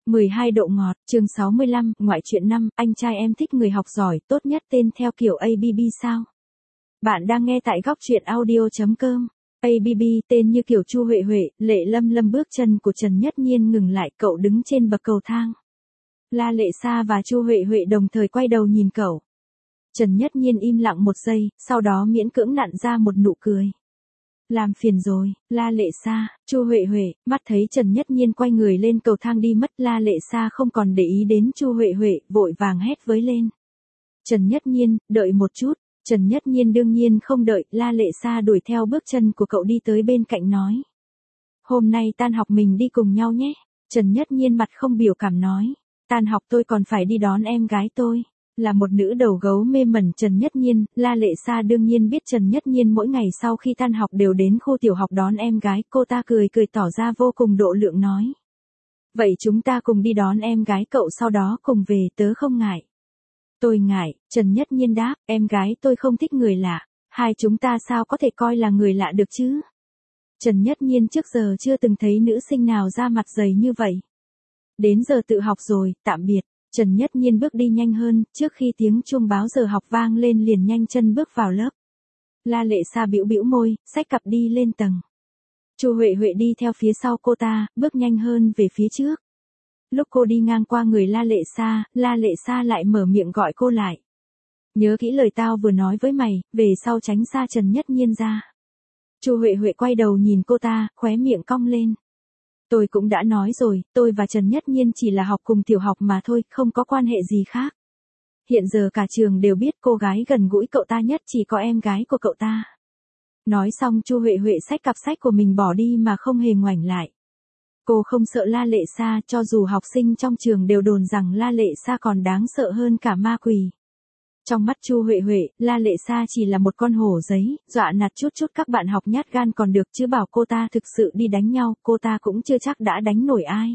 12 độ ngọt, chương 65, ngoại truyện 5, anh trai em thích người học giỏi, tốt nhất tên theo kiểu ABB sao? Bạn đang nghe tại góc truyện audio.com. ABB tên như kiểu Chu Huệ Huệ, Lệ Lâm Lâm. Bước chân của Trần Nhất Nhiên ngừng lại, cậu đứng trên bậc cầu thang. La Lệ Sa và Chu Huệ Huệ đồng thời quay đầu nhìn cậu. Trần Nhất Nhiên im lặng một giây, sau đó miễn cưỡng nặn ra một nụ cười. Làm phiền rồi, La Lệ Sa, Chu Huệ Huệ. Mắt thấy Trần Nhất Nhiên quay người lên cầu thang đi mất, La Lệ Sa không còn để ý đến Chu Huệ Huệ, vội vàng hét với lên. Trần Nhất Nhiên, đợi một chút. Trần Nhất Nhiên đương nhiên không đợi, La Lệ Sa đuổi theo bước chân của cậu đi tới bên cạnh nói. Hôm nay tan học mình đi cùng nhau nhé. Trần Nhất Nhiên mặt không biểu cảm nói. Tan học tôi còn phải đi đón em gái tôi. Là một nữ đầu gấu mê mẩn Trần Nhất Nhiên, La Lệ Sa đương nhiên biết Trần Nhất Nhiên mỗi ngày sau khi tan học đều đến khu tiểu học đón em gái, cô ta cười cười tỏ ra vô cùng độ lượng nói. Vậy chúng ta cùng đi đón em gái cậu sau đó cùng về, tớ không ngại. Tôi ngại, Trần Nhất Nhiên đáp, em gái tôi không thích người lạ, hai chúng ta sao có thể coi là người lạ được chứ? Trần Nhất Nhiên trước giờ chưa từng thấy nữ sinh nào ra mặt dày như vậy. Đến giờ tự học rồi, tạm biệt. Trần Nhất Nhiên bước đi nhanh hơn, trước khi tiếng chuông báo giờ học vang lên liền nhanh chân bước vào lớp. La Lệ Sa bĩu bĩu môi, xách cặp đi lên tầng. Chu Huệ Huệ đi theo phía sau cô ta, bước nhanh hơn về phía trước. Lúc cô đi ngang qua người La Lệ Sa lại mở miệng gọi cô lại. Nhớ kỹ lời tao vừa nói với mày, về sau tránh xa Trần Nhất Nhiên ra. Chu Huệ Huệ quay đầu nhìn cô ta, khóe miệng cong lên. Tôi cũng đã nói rồi, tôi và Trần Nhất Nhiên chỉ là học cùng tiểu học mà thôi, không có quan hệ gì khác. Hiện giờ cả trường đều biết cô gái gần gũi cậu ta nhất chỉ có em gái của cậu ta. Nói xong Chu Huệ Huệ xách cặp sách của mình bỏ đi mà không hề ngoảnh lại. Cô không sợ La Lệ Sa, cho dù học sinh trong trường đều đồn rằng La Lệ Sa còn đáng sợ hơn cả ma quỷ. Trong mắt Chu Huệ Huệ, La Lệ Sa chỉ là một con hổ giấy, dọa nạt chút chút các bạn học nhát gan còn được, chứ bảo cô ta thực sự đi đánh nhau, cô ta cũng chưa chắc đã đánh nổi ai.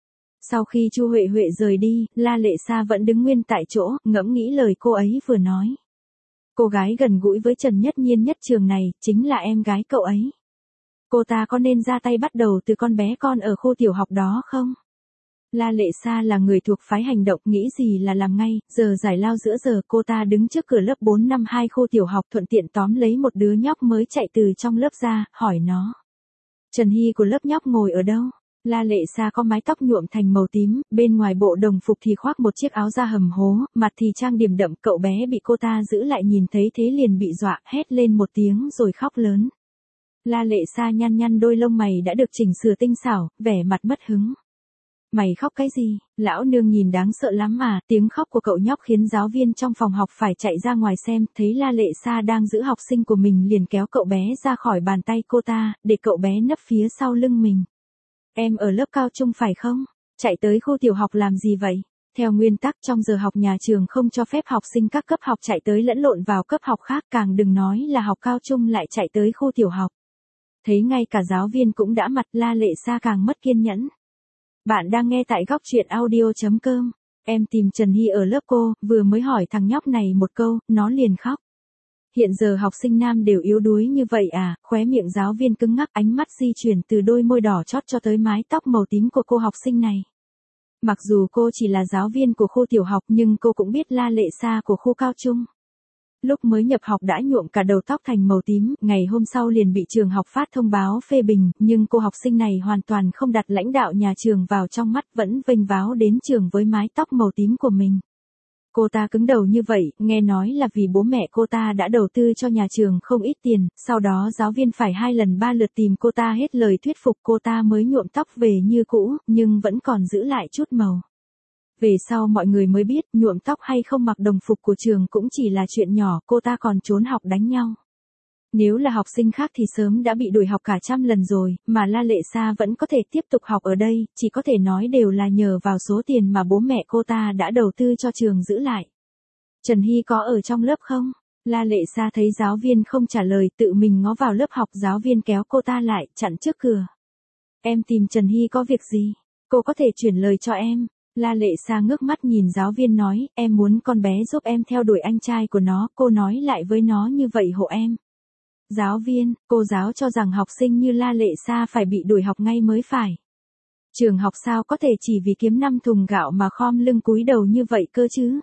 Sau khi Chu Huệ Huệ rời đi, La Lệ Sa vẫn đứng nguyên tại chỗ, ngẫm nghĩ lời cô ấy vừa nói. Cô gái gần gũi với Trần Nhất Nhiên nhất trường này, chính là em gái cậu ấy. Cô ta có nên ra tay bắt đầu từ con bé con ở khu tiểu học đó không? La Lệ Sa là người thuộc phái hành động, nghĩ gì là làm ngay, giờ giải lao giữa giờ cô ta đứng trước cửa lớp 452 khu tiểu học thuận tiện tóm lấy một đứa nhóc mới chạy từ trong lớp ra, hỏi nó. Trần Hy của lớp nhóc ngồi ở đâu? La Lệ Sa có mái tóc nhuộm thành màu tím, bên ngoài bộ đồng phục thì khoác một chiếc áo da hầm hố, mặt thì trang điểm đậm, cậu bé bị cô ta giữ lại nhìn thấy thế liền bị dọa, hét lên một tiếng rồi khóc lớn. La Lệ Sa nhăn nhăn đôi lông mày đã được chỉnh sửa tinh xảo, vẻ mặt mất hứng. Mày khóc cái gì? Lão nương nhìn đáng sợ lắm mà, tiếng khóc của cậu nhóc khiến giáo viên trong phòng học phải chạy ra ngoài xem, thấy La Lệ Sa đang giữ học sinh của mình liền kéo cậu bé ra khỏi bàn tay cô ta, để cậu bé nấp phía sau lưng mình. Em ở lớp cao trung phải không? Chạy tới khu tiểu học làm gì vậy? Theo nguyên tắc trong giờ học nhà trường không cho phép học sinh các cấp học chạy tới lẫn lộn vào cấp học khác, càng đừng nói là học cao trung lại chạy tới khu tiểu học. Thấy ngay cả giáo viên cũng đã mặt, La Lệ Sa càng mất kiên nhẫn. Bạn đang nghe tại góc truyện audio.com. Em tìm Trần Hy ở lớp cô, vừa mới hỏi thằng nhóc này một câu, nó liền khóc. Hiện giờ học sinh nam đều yếu đuối như vậy à? Khóe miệng giáo viên cứng ngắc, ánh mắt di chuyển từ đôi môi đỏ chót cho tới mái tóc màu tím của cô học sinh này. Mặc dù cô chỉ là giáo viên của khu tiểu học nhưng cô cũng biết La Lệ Sa của khu cao trung. Lúc mới nhập học đã nhuộm cả đầu tóc thành màu tím, ngày hôm sau liền bị trường học phát thông báo phê bình, nhưng cô học sinh này hoàn toàn không đặt lãnh đạo nhà trường vào trong mắt, vẫn vênh váo đến trường với mái tóc màu tím của mình. Cô ta cứng đầu như vậy, nghe nói là vì bố mẹ cô ta đã đầu tư cho nhà trường không ít tiền, sau đó giáo viên phải 2 lần 3 lượt tìm cô ta hết lời thuyết phục cô ta mới nhuộm tóc về như cũ, nhưng vẫn còn giữ lại chút màu. Về sau mọi người mới biết, nhuộm tóc hay không mặc đồng phục của trường cũng chỉ là chuyện nhỏ, cô ta còn trốn học đánh nhau. Nếu là học sinh khác thì sớm đã bị đuổi học cả trăm lần rồi, mà La Lệ Sa vẫn có thể tiếp tục học ở đây, chỉ có thể nói đều là nhờ vào số tiền mà bố mẹ cô ta đã đầu tư cho trường giữ lại. Trần Hy có ở trong lớp không? La Lệ Sa thấy giáo viên không trả lời, tự mình ngó vào lớp học, giáo viên kéo cô ta lại, chặn trước cửa. Em tìm Trần Hy có việc gì? Cô có thể chuyển lời cho em. La Lệ Sa ngước mắt nhìn giáo viên nói, em muốn con bé giúp em theo đuổi anh trai của nó, cô nói lại với nó như vậy hộ em. Giáo viên, cô giáo cho rằng học sinh như La Lệ Sa phải bị đuổi học ngay mới phải. Trường học sao có thể chỉ vì kiếm 5 thùng gạo mà khom lưng cúi đầu như vậy cơ chứ?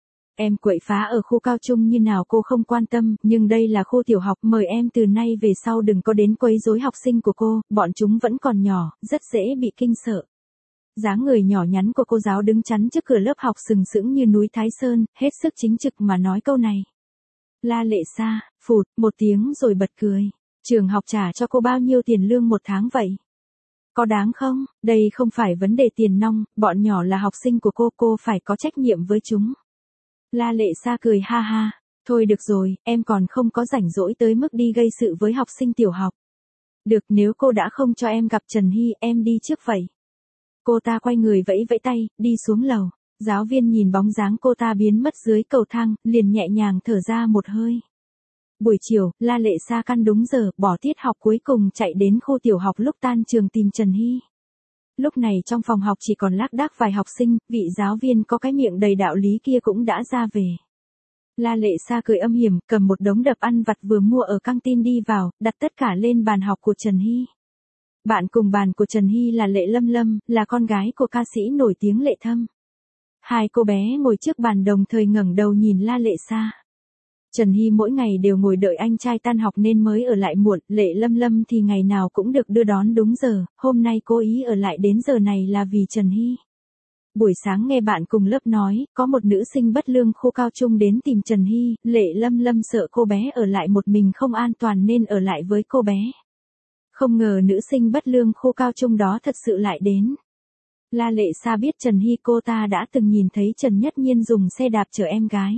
Em quậy phá ở khu cao trung như nào cô không quan tâm, nhưng đây là khu tiểu học, mời em từ nay về sau đừng có đến quấy rối học sinh của cô, bọn chúng vẫn còn nhỏ, rất dễ bị kinh sợ. Dáng người nhỏ nhắn của cô giáo đứng chắn trước cửa lớp học sừng sững như núi Thái Sơn, hết sức chính trực mà nói câu này. La Lệ Sa, phụt, một tiếng rồi bật cười. Trường học trả cho cô bao nhiêu tiền lương một tháng vậy? Có đáng không? Đây không phải vấn đề tiền nong, bọn nhỏ là học sinh của cô phải có trách nhiệm với chúng. La Lệ Sa cười ha ha. Thôi được rồi, em còn không có rảnh rỗi tới mức đi gây sự với học sinh tiểu học. Được, nếu cô đã không cho em gặp Trần Hy, em đi trước vậy. Cô ta quay người vẫy vẫy tay, đi xuống lầu. Giáo viên nhìn bóng dáng cô ta biến mất dưới cầu thang, liền nhẹ nhàng thở ra một hơi. Buổi chiều, La Lệ Sa căn đúng giờ, bỏ tiết học cuối cùng chạy đến khu tiểu học lúc tan trường tìm Trần Hy. Lúc này trong phòng học chỉ còn lác đác vài học sinh, vị giáo viên có cái miệng đầy đạo lý kia cũng đã ra về. La Lệ Sa cười âm hiểm, cầm một đống đập ăn vặt vừa mua ở căng tin đi vào, đặt tất cả lên bàn học của Trần Hy. Bạn cùng bàn của Trần Hy là Lệ Lâm Lâm, là con gái của ca sĩ nổi tiếng Lệ Thâm. Hai cô bé ngồi trước bàn đồng thời ngẩng đầu nhìn La Lệ Sa. Trần Hy mỗi ngày đều ngồi đợi anh trai tan học nên mới ở lại muộn, Lệ Lâm Lâm thì ngày nào cũng được đưa đón đúng giờ, hôm nay cố ý ở lại đến giờ này là vì Trần Hy. Buổi sáng nghe bạn cùng lớp nói, có một nữ sinh bất lương khu cao trung đến tìm Trần Hy, Lệ Lâm Lâm sợ cô bé ở lại một mình không an toàn nên ở lại với cô bé. Không ngờ nữ sinh bất lương khu cao trung đó thật sự lại đến. La Lệ Sa biết Trần Hy, cô ta đã từng nhìn thấy Trần Nhất Nhiên dùng xe đạp chở em gái.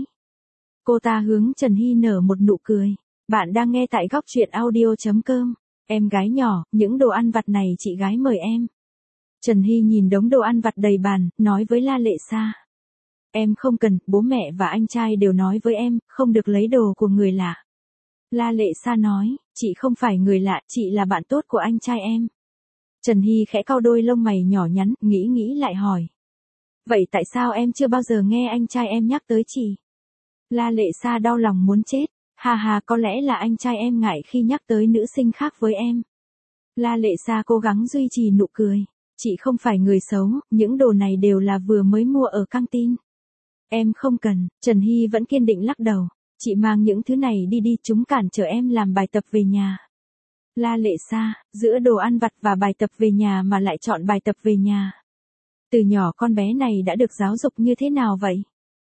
Cô ta hướng Trần Hy nở một nụ cười. Bạn đang nghe tại góc truyện audio.com. Em gái nhỏ, những đồ ăn vặt này chị gái mời em. Trần Hy nhìn đống đồ ăn vặt đầy bàn, nói với La Lệ Sa. Em không cần, bố mẹ và anh trai đều nói với em, không được lấy đồ của người lạ. La Lệ Sa nói, chị không phải người lạ, chị là bạn tốt của anh trai em. Trần Hy khẽ cau đôi lông mày nhỏ nhắn, nghĩ lại hỏi. Vậy tại sao em chưa bao giờ nghe anh trai em nhắc tới chị? La Lệ Sa đau lòng muốn chết. Ha ha, có lẽ là anh trai em ngại khi nhắc tới nữ sinh khác với em. La Lệ Sa cố gắng duy trì nụ cười. Chị không phải người xấu, những đồ này đều là vừa mới mua ở căng tin. Em không cần, Trần Hy vẫn kiên định lắc đầu. Chị mang những thứ này đi, chúng cản trở em làm bài tập về nhà. La Lệ Sa, giữa đồ ăn vặt và bài tập về nhà mà lại chọn bài tập về nhà. Từ nhỏ con bé này đã được giáo dục như thế nào vậy?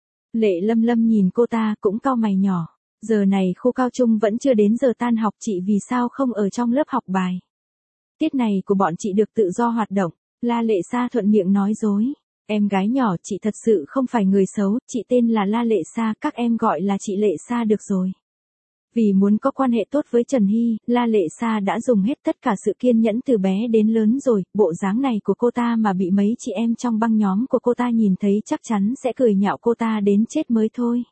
Lệ Lâm Lâm nhìn cô ta cũng cau mày nhỏ. Giờ này khu cao trung vẫn chưa đến giờ tan học, chị vì sao không ở trong lớp học bài? Tiết này của bọn chị được tự do hoạt động. La Lệ Sa thuận miệng nói dối. Em gái nhỏ, chị thật sự không phải người xấu, chị tên là La Lệ Sa, các em gọi là chị Lệ Sa được rồi. Vì muốn có quan hệ tốt với Trần Hy, La Lệ Sa đã dùng hết tất cả sự kiên nhẫn từ bé đến lớn rồi, bộ dáng này của cô ta mà bị mấy chị em trong băng nhóm của cô ta nhìn thấy chắc chắn sẽ cười nhạo cô ta đến chết mới thôi.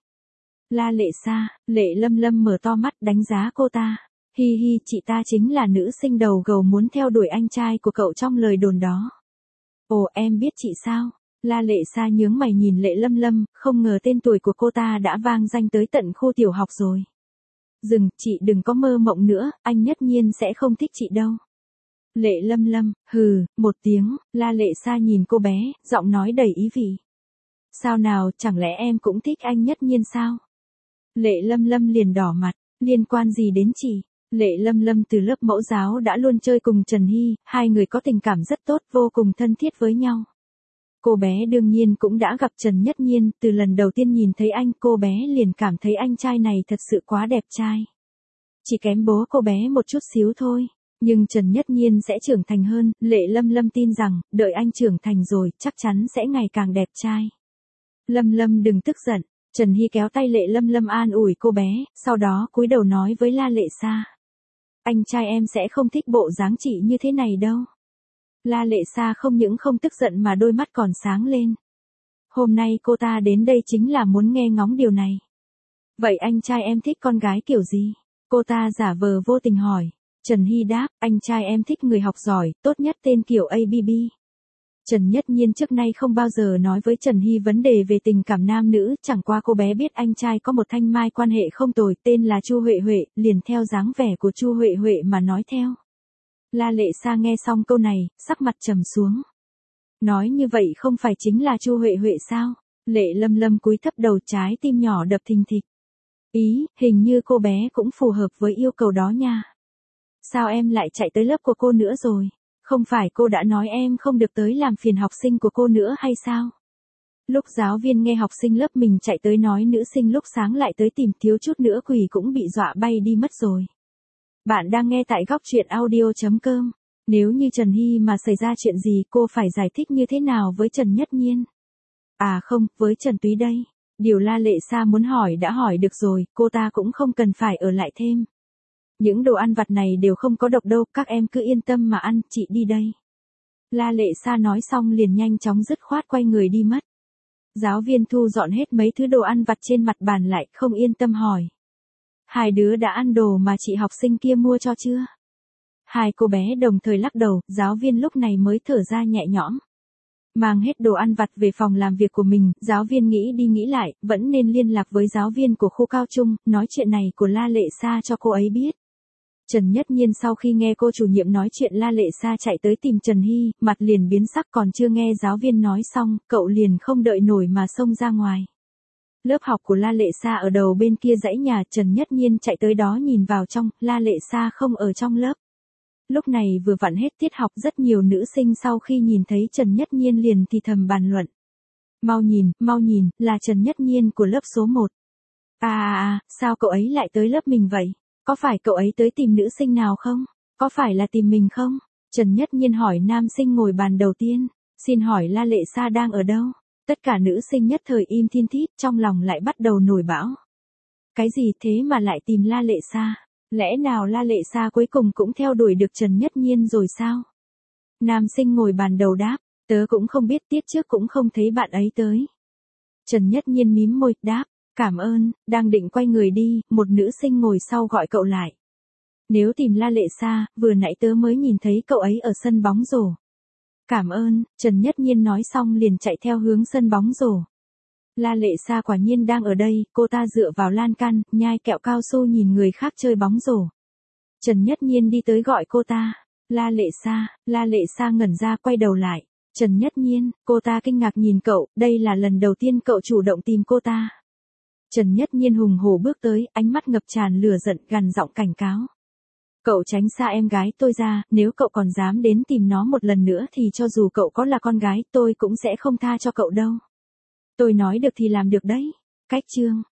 La Lệ Sa, Lệ Lâm Lâm mở to mắt đánh giá cô ta. Hi hi, chị ta chính là nữ sinh đầu gầu muốn theo đuổi anh trai của cậu trong lời đồn đó. Ồ, em biết chị sao? La Lệ Sa nhướng mày nhìn Lệ Lâm Lâm, không ngờ tên tuổi của cô ta đã vang danh tới tận khu tiểu học rồi. Dừng, chị đừng có mơ mộng nữa, anh Nhất Nhiên sẽ không thích chị đâu. Lệ Lâm Lâm, hừ, một tiếng, La Lệ Sa nhìn cô bé, giọng nói đầy ý vị. Sao nào, chẳng lẽ em cũng thích anh Nhất Nhiên sao? Lệ Lâm Lâm liền đỏ mặt, liên quan gì đến chị? Lệ Lâm Lâm từ lớp mẫu giáo đã luôn chơi cùng Trần Hy, hai người có tình cảm rất tốt, vô cùng thân thiết với nhau. Cô bé đương nhiên cũng đã gặp Trần Nhất Nhiên, từ lần đầu tiên nhìn thấy anh, cô bé liền cảm thấy anh trai này thật sự quá đẹp trai. Chỉ kém bố cô bé một chút xíu thôi, nhưng Trần Nhất Nhiên sẽ trưởng thành hơn, Lệ Lâm Lâm tin rằng, đợi anh trưởng thành rồi, chắc chắn sẽ ngày càng đẹp trai. Lâm Lâm đừng tức giận, Trần Hy kéo tay Lệ Lâm Lâm an ủi cô bé, sau đó cúi đầu nói với La Lệ Sa. Anh trai em sẽ không thích bộ dáng chị như thế này đâu. La Lệ Sa không những không tức giận mà đôi mắt còn sáng lên. Hôm nay cô ta đến đây chính là muốn nghe ngóng điều này. Vậy anh trai em thích con gái kiểu gì? Cô ta giả vờ vô tình hỏi. Trần Hy đáp, anh trai em thích người học giỏi, tốt nhất tên kiểu ABB. Trần Nhất Nhiên trước nay không bao giờ nói với Trần Hy vấn đề về tình cảm nam nữ, chẳng qua cô bé biết anh trai có một thanh mai quan hệ không tồi, tên là Chu Huệ Huệ, liền theo dáng vẻ của Chu Huệ Huệ mà nói theo. La Lệ Sa nghe xong câu này, sắc mặt trầm xuống. Nói như vậy không phải chính là Chu Huệ Huệ sao? Lệ Lâm Lâm cúi thấp đầu, trái tim nhỏ đập thình thịch. Ý, hình như cô bé cũng phù hợp với yêu cầu đó nha. Sao em lại chạy tới lớp của cô nữa rồi? Không phải cô đã nói em không được tới làm phiền học sinh của cô nữa hay sao? Lúc giáo viên nghe học sinh lớp mình chạy tới nói nữ sinh lúc sáng lại tới tìm, thiếu chút nữa quỷ cũng bị dọa bay đi mất rồi. Bạn đang nghe tại góc truyện audio.com. Nếu như Trần Hy mà xảy ra chuyện gì, cô phải giải thích như thế nào với Trần Nhất Nhiên? À không, với Trần Túy đây. Điều La Lệ Sa muốn hỏi đã hỏi được rồi, cô ta cũng không cần phải ở lại thêm. Những đồ ăn vặt này đều không có độc đâu, các em cứ yên tâm mà ăn, chị đi đây. La Lệ Sa nói xong liền nhanh chóng dứt khoát quay người đi mất. Giáo viên thu dọn hết mấy thứ đồ ăn vặt trên mặt bàn lại, không yên tâm hỏi. Hai đứa đã ăn đồ mà chị học sinh kia mua cho chưa? Hai cô bé đồng thời lắc đầu, giáo viên lúc này mới thở ra nhẹ nhõm. Mang hết đồ ăn vặt về phòng làm việc của mình, giáo viên nghĩ đi nghĩ lại, vẫn nên liên lạc với giáo viên của khu cao trung, nói chuyện này của La Lệ Sa cho cô ấy biết. Trần Nhất Nhiên sau khi nghe cô chủ nhiệm nói chuyện, La Lệ Sa chạy tới tìm Trần Hy, mặt liền biến sắc, còn chưa nghe giáo viên nói xong, cậu liền không đợi nổi mà xông ra ngoài. Lớp học của La Lệ Sa ở đầu bên kia dãy nhà, Trần Nhất Nhiên chạy tới đó nhìn vào trong, La Lệ Sa không ở trong lớp. Lúc này vừa vặn hết tiết học, rất nhiều nữ sinh sau khi nhìn thấy Trần Nhất Nhiên liền thì thầm bàn luận. Mau nhìn, là Trần Nhất Nhiên của lớp số 1. Sao cậu ấy lại tới lớp mình vậy? Có phải cậu ấy tới tìm nữ sinh nào không? Có phải là tìm mình không? Trần Nhất Nhiên hỏi nam sinh ngồi bàn đầu tiên. Xin hỏi La Lệ Sa đang ở đâu? Tất cả nữ sinh nhất thời im thiên thít, trong lòng lại bắt đầu nổi bão. Cái gì thế mà lại tìm La Lệ Sa? Lẽ nào La Lệ Sa cuối cùng cũng theo đuổi được Trần Nhất Nhiên rồi sao? Nam sinh ngồi bàn đầu đáp, tớ cũng không biết, tiết trước cũng không thấy bạn ấy tới. Trần Nhất Nhiên mím môi, đáp, cảm ơn, đang định quay người đi, một nữ sinh ngồi sau gọi cậu lại. Nếu tìm La Lệ Sa, vừa nãy tớ mới nhìn thấy cậu ấy ở sân bóng rổ. Cảm ơn, Trần Nhất Nhiên nói xong liền chạy theo hướng sân bóng rổ. La Lệ Sa quả nhiên đang ở đây, cô ta dựa vào lan can, nhai kẹo cao su nhìn người khác chơi bóng rổ. Trần Nhất Nhiên đi tới gọi cô ta. La Lệ Sa ngẩn ra quay đầu lại. Trần Nhất Nhiên, cô ta kinh ngạc nhìn cậu, đây là lần đầu tiên cậu chủ động tìm cô ta. Trần Nhất Nhiên hùng hổ bước tới, ánh mắt ngập tràn lửa giận, gằn giọng cảnh cáo. Cậu tránh xa em gái tôi ra, nếu cậu còn dám đến tìm nó một lần nữa thì cho dù cậu có là con gái, tôi cũng sẽ không tha cho cậu đâu. Tôi nói được thì làm được đấy. Cách chương